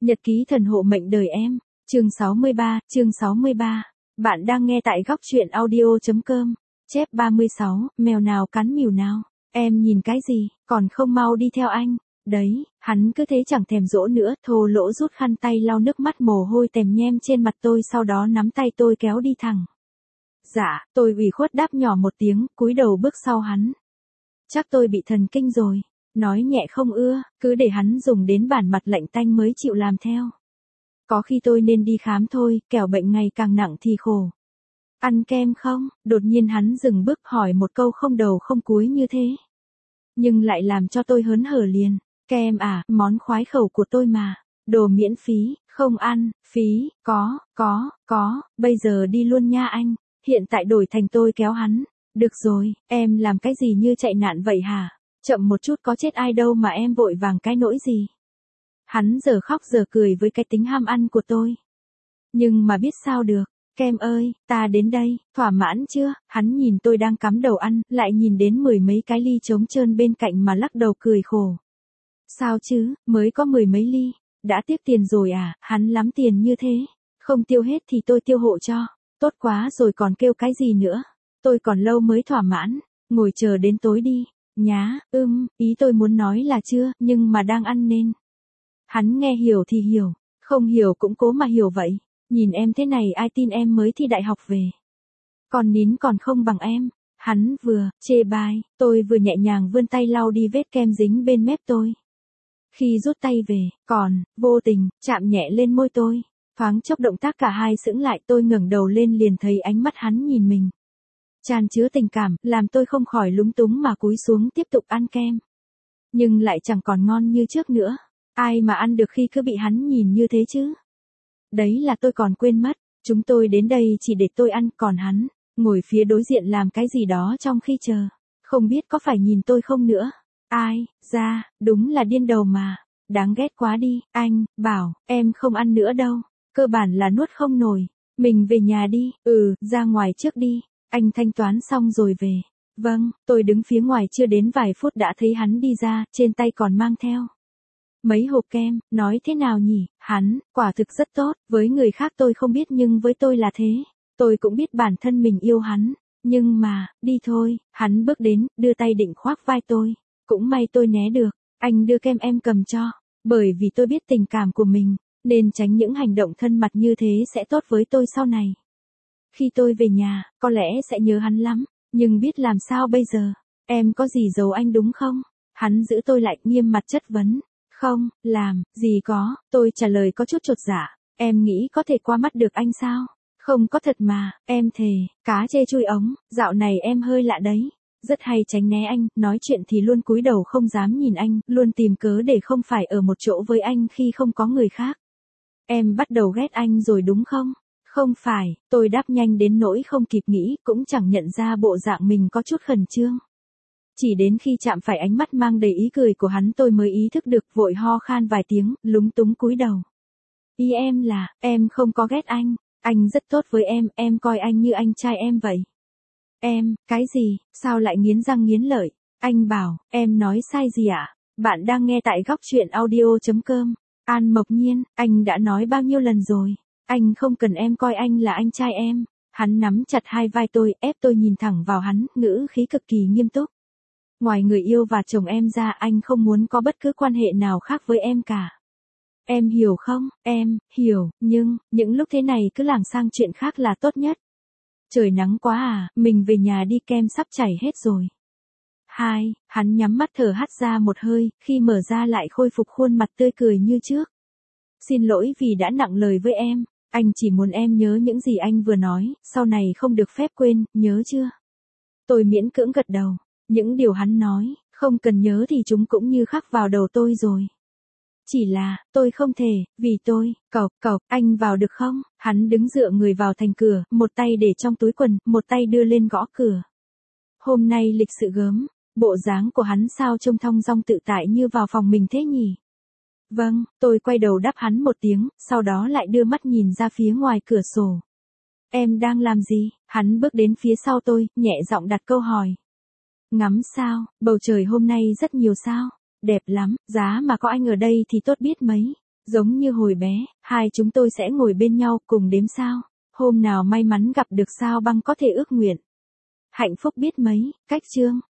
Nhật ký thần hộ mệnh đời em, chương 63. Bạn đang nghe tại góc truyện audio.com. Chép 36, mèo nào cắn mèo nào. Em nhìn cái gì, còn không mau đi theo anh. Đấy, hắn cứ thế chẳng thèm dỗ nữa, thô lỗ rút khăn tay lau nước mắt mồ hôi tèm nhem trên mặt tôi, sau đó nắm tay tôi kéo đi thẳng. Dạ, tôi ủy khuất đáp nhỏ một tiếng, cúi đầu bước sau hắn. Chắc tôi bị thần kinh rồi. Nói nhẹ không ưa, cứ để hắn dùng đến bản mặt lạnh tanh mới chịu làm theo. Có khi tôi nên đi khám thôi, kẻo bệnh ngày càng nặng thì khổ. Ăn kem không? Đột nhiên hắn dừng bước hỏi một câu không đầu không cuối như thế. Nhưng lại làm cho tôi hớn hở liền. Kem à, món khoái khẩu của tôi mà. Đồ miễn phí, không ăn, phí, có, bây giờ đi luôn nha anh. Hiện tại đổi thành tôi kéo hắn. Được rồi, em làm cái gì như chạy nạn vậy hả? Chậm một chút có chết ai đâu mà em vội vàng cái nỗi gì. Hắn giờ khóc giờ cười với cái tính ham ăn của tôi. Nhưng mà biết sao được, Kem ơi, ta đến đây, thỏa mãn chưa? Hắn nhìn tôi đang cắm đầu ăn, lại nhìn đến mười mấy cái ly trống trơn bên cạnh mà lắc đầu cười khổ. Sao chứ, mới có mười mấy ly, đã tiếc tiền rồi à? Hắn lắm tiền như thế, không tiêu hết thì tôi tiêu hộ cho. Tốt quá rồi còn kêu cái gì nữa, tôi còn lâu mới thỏa mãn, ngồi chờ đến tối đi. Nhá, ý tôi muốn nói là chưa, nhưng mà đang ăn nên. Hắn nghe hiểu thì hiểu, không hiểu cũng cố mà hiểu vậy. Nhìn em thế này ai tin em mới thi đại học về. Còn nín còn không bằng em. Hắn vừa chê bai, tôi vừa nhẹ nhàng vươn tay lau đi vết kem dính bên mép tôi. Khi rút tay về, còn, vô tình, chạm nhẹ lên môi tôi. Thoáng chốc động tác cả hai sững lại, tôi ngẩng đầu lên liền thấy ánh mắt hắn nhìn mình. Tràn chứa tình cảm, làm tôi không khỏi lúng túng mà cúi xuống tiếp tục ăn kem. Nhưng lại chẳng còn ngon như trước nữa. Ai mà ăn được khi cứ bị hắn nhìn như thế chứ? Đấy là tôi còn quên mất, chúng tôi đến đây chỉ để tôi ăn, còn hắn, ngồi phía đối diện làm cái gì đó trong khi chờ. Không biết có phải nhìn tôi không nữa. Ai, ra, đúng là điên đầu mà. Đáng ghét quá đi, anh, bảo, em không ăn nữa đâu. Cơ bản là nuốt không nổi. Mình về nhà đi, ra ngoài trước đi. Anh thanh toán xong rồi về. Vâng, tôi đứng phía ngoài chưa đến vài phút đã thấy hắn đi ra, trên tay còn mang theo mấy hộp kem. Nói thế nào nhỉ, hắn, quả thực rất tốt, với người khác tôi không biết nhưng với tôi là thế. Tôi cũng biết bản thân mình yêu hắn, nhưng mà, đi thôi, hắn bước đến, đưa tay định khoác vai tôi. Cũng may tôi né được, anh đưa kem em cầm cho, bởi vì tôi biết tình cảm của mình, nên tránh những hành động thân mật như thế sẽ tốt với tôi sau này. Khi tôi về nhà, có lẽ sẽ nhớ hắn lắm, nhưng biết làm sao bây giờ, em có gì giấu anh đúng không? Hắn giữ tôi lại nghiêm mặt chất vấn. Không, làm, gì có, tôi trả lời có chút chột dạ, em nghĩ có thể qua mắt được anh sao? Không có thật mà, em thề, cá chê chui ống, dạo này em hơi lạ đấy. Rất hay tránh né anh, nói chuyện thì luôn cúi đầu không dám nhìn anh, luôn tìm cớ để không phải ở một chỗ với anh khi không có người khác. Em bắt đầu ghét anh rồi đúng không? Không phải, tôi đáp nhanh đến nỗi không kịp nghĩ, cũng chẳng nhận ra bộ dạng mình có chút khẩn trương. Chỉ đến khi chạm phải ánh mắt mang đầy ý cười của hắn tôi mới ý thức được, vội ho khan vài tiếng, lúng túng cúi đầu. Ý em là, em không có ghét anh rất tốt với em coi anh như anh trai em vậy. Em, cái gì, sao lại nghiến răng nghiến lợi? Anh bảo, em nói sai gì ạ? Bạn đang nghe tại góc truyện audio.com. An Mộc Nhiên, anh đã nói bao nhiêu lần rồi, anh không cần em coi anh là anh trai em. Hắn nắm chặt hai vai tôi, ép tôi nhìn thẳng vào hắn, ngữ khí cực kỳ nghiêm túc. Ngoài người yêu và chồng em ra, anh không muốn có bất cứ quan hệ nào khác với em cả. Em hiểu không? Em hiểu, nhưng những lúc thế này cứ lảng sang chuyện khác là tốt nhất. Trời nắng quá à, mình về nhà đi, kem sắp chảy hết rồi. Hắn nhắm mắt thở hắt ra một hơi, khi mở ra lại khôi phục khuôn mặt tươi cười như trước. Xin lỗi vì đã nặng lời với em, anh chỉ muốn em nhớ những gì anh vừa nói, sau này không được phép quên, nhớ chưa? Tôi miễn cưỡng gật đầu. Những điều hắn nói, không cần nhớ thì chúng cũng như khắc vào đầu tôi rồi. Chỉ là, tôi không thể, vì tôi, cậu, anh vào được không? Hắn đứng dựa người vào thành cửa, một tay để trong túi quần, một tay đưa lên gõ cửa. Hôm nay lịch sự gớm, bộ dáng của hắn sao trông thong dong tự tại như vào phòng mình thế nhỉ? Vâng, tôi quay đầu đáp hắn một tiếng, sau đó lại đưa mắt nhìn ra phía ngoài cửa sổ. Em đang làm gì? Hắn bước đến phía sau tôi, nhẹ giọng đặt câu hỏi. Ngắm sao, bầu trời hôm nay rất nhiều sao, đẹp lắm, giá mà có anh ở đây thì tốt biết mấy. Giống như hồi bé, hai chúng tôi sẽ ngồi bên nhau cùng đếm sao. Hôm nào may mắn gặp được sao băng có thể ước nguyện. Hạnh phúc biết mấy, cách chương.